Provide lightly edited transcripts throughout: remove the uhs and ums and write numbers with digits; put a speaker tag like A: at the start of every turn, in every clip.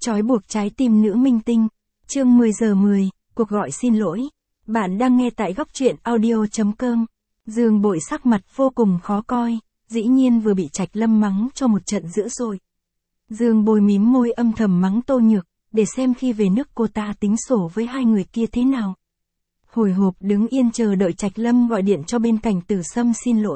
A: Trói buộc trái tim nữ minh tinh. Chương 10 giờ 10, cuộc gọi xin lỗi. Bạn đang nghe tại góc truyện audio.com. Dương Bội sắc mặt vô cùng khó coi, dĩ nhiên vừa bị Trạch Lâm mắng cho một trận dữ dội. Dương Bội mím môi âm thầm mắng Tô Nhược, để xem khi về nước cô ta tính sổ với hai người kia thế nào. Hồi hộp đứng yên chờ đợi Trạch Lâm gọi điện cho bên Cảnh Tử Sâm xin lỗi.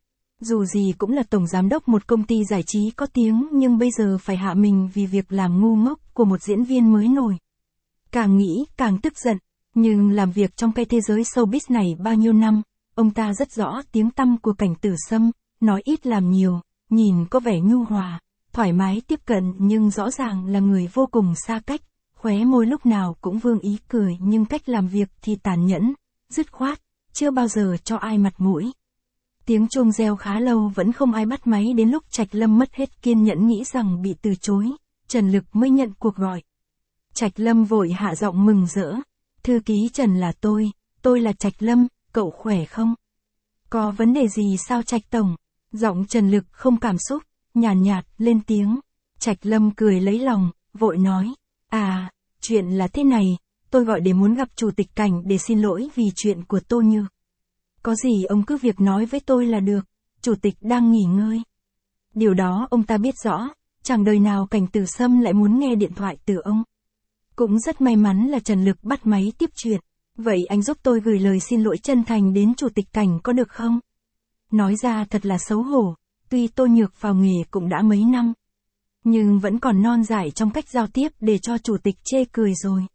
A: Dù gì cũng là tổng giám đốc một công ty giải trí có tiếng nhưng bây giờ phải hạ mình vì việc làm ngu ngốc của một diễn viên mới nổi. Càng nghĩ càng tức giận, nhưng làm việc trong cái thế giới showbiz này bao nhiêu năm, ông ta rất rõ tiếng tăm của Cảnh Tử Sâm, nói ít làm nhiều, nhìn có vẻ nhu hòa, thoải mái tiếp cận nhưng rõ ràng là người vô cùng xa cách, khóe môi lúc nào cũng vương ý cười nhưng cách làm việc thì tàn nhẫn, dứt khoát, chưa bao giờ cho ai mặt mũi. Tiếng chuông reo khá lâu vẫn không ai bắt máy đến lúc Trạch Lâm mất hết kiên nhẫn nghĩ rằng bị từ chối, Trần Lực mới nhận cuộc gọi. Trạch Lâm vội hạ giọng mừng rỡ. Thư ký Trần là tôi là Trạch Lâm, cậu khỏe không? Có vấn đề gì sao Trạch Tổng? Giọng Trần Lực không cảm xúc, nhàn nhạt, lên tiếng. Trạch Lâm cười lấy lòng, vội nói. Chuyện là thế này, tôi gọi để muốn gặp Chủ tịch Cảnh để xin lỗi vì chuyện của Tô Nhược. Có gì ông cứ việc nói với tôi là được, Chủ tịch đang nghỉ ngơi. Điều đó ông ta biết rõ, chẳng đời nào Cảnh Tử Sâm lại muốn nghe điện thoại từ ông. Cũng rất may mắn là Trần Lực bắt máy tiếp chuyện. Vậy anh giúp tôi gửi lời xin lỗi chân thành đến Chủ tịch Cảnh có được không? Nói ra thật là xấu hổ, tuy Tô Nhược vào nghề cũng đã mấy năm. Nhưng vẫn còn non dại trong cách giao tiếp để cho Chủ tịch chê cười rồi.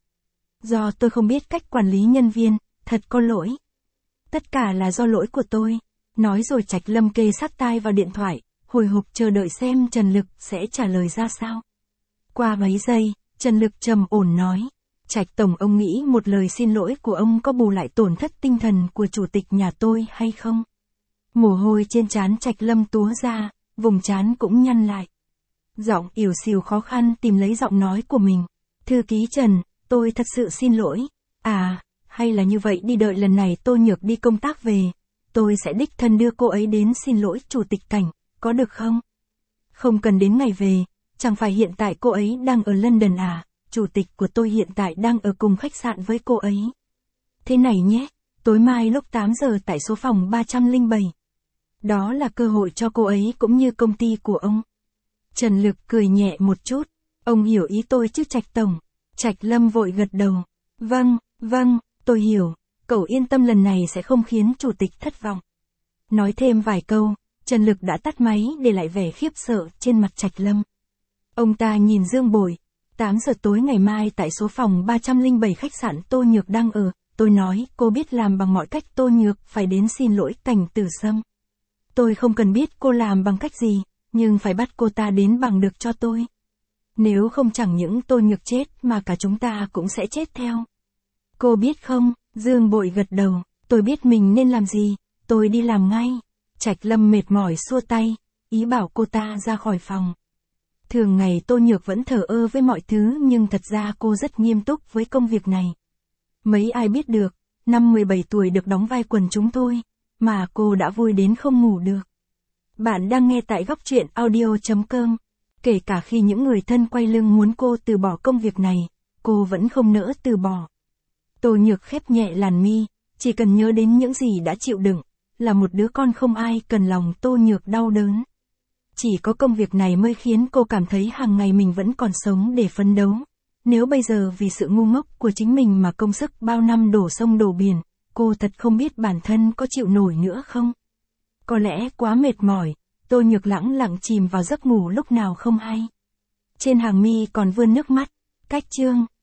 A: Do tôi không biết cách quản lý nhân viên, thật có lỗi. Tất cả là do lỗi của tôi. Nói rồi Trạch Lâm kê sát tai vào điện thoại, hồi hộp chờ đợi xem Trần Lực sẽ trả lời ra sao. Qua mấy giây, Trần Lực trầm ổn nói. Trạch Tổng ông nghĩ một lời xin lỗi của ông có bù lại tổn thất tinh thần của Chủ tịch nhà tôi hay không? Mồ hôi trên trán Trạch Lâm túa ra, vùng trán cũng nhăn lại. Giọng ỉu xìu khó khăn tìm lấy giọng nói của mình. Thư ký Trần, tôi thật sự xin lỗi. Hay là như vậy đi, đợi lần này Tô Nhược đi công tác về, tôi sẽ đích thân đưa cô ấy đến xin lỗi Chủ tịch Cảnh, có được không? Không cần đến ngày về, chẳng phải hiện tại cô ấy đang ở London Chủ tịch của tôi hiện tại đang ở cùng khách sạn với cô ấy. Thế này nhé, tối mai lúc 8 giờ tại số phòng 307. Đó là cơ hội cho cô ấy cũng như công ty của ông. Trần Lực cười nhẹ một chút, ông hiểu ý tôi chứ Trạch Tổng. Trạch Lâm vội gật đầu. Vâng, tôi hiểu, cậu yên tâm lần này sẽ không khiến Chủ tịch thất vọng. Nói thêm vài câu, Trần Lực đã tắt máy để lại vẻ khiếp sợ trên mặt Trạch Lâm. Ông ta nhìn Dương Bội. 8 giờ tối ngày mai tại số phòng 307 khách sạn Tô Nhược đang ở, tôi nói cô biết làm bằng mọi cách Tô Nhược phải đến xin lỗi Cảnh Tử Sâm. Tôi không cần biết cô làm bằng cách gì, nhưng phải bắt cô ta đến bằng được cho tôi. Nếu không chẳng những Tô Nhược chết mà cả chúng ta cũng sẽ chết theo. Cô biết không? Dương Bội gật đầu, tôi biết mình nên làm gì, tôi đi làm ngay. Trạch Lâm mệt mỏi xua tay, ý bảo cô ta ra khỏi phòng. Thường ngày Tô Nhược vẫn thờ ơ với mọi thứ nhưng thật ra cô rất nghiêm túc với công việc này. Mấy ai biết được, năm 17 tuổi được đóng vai quần chúng thôi, mà cô đã vui đến không ngủ được. Bạn đang nghe tại góc truyện audio.com. Kể cả khi những người thân quay lưng muốn cô từ bỏ công việc này, cô vẫn không nỡ từ bỏ. Tô Nhược khép nhẹ làn mi, chỉ cần nhớ đến những gì đã chịu đựng, là một đứa con không ai cần lòng Tô Nhược đau đớn. Chỉ có công việc này mới khiến cô cảm thấy hàng ngày mình vẫn còn sống để phấn đấu. Nếu bây giờ vì sự ngu ngốc của chính mình mà công sức bao năm đổ sông đổ biển, cô thật không biết bản thân có chịu nổi nữa không? Có lẽ quá mệt mỏi, Tô Nhược lẳng lặng chìm vào giấc ngủ lúc nào không hay. Trên hàng mi còn vươn nước mắt, cách chương.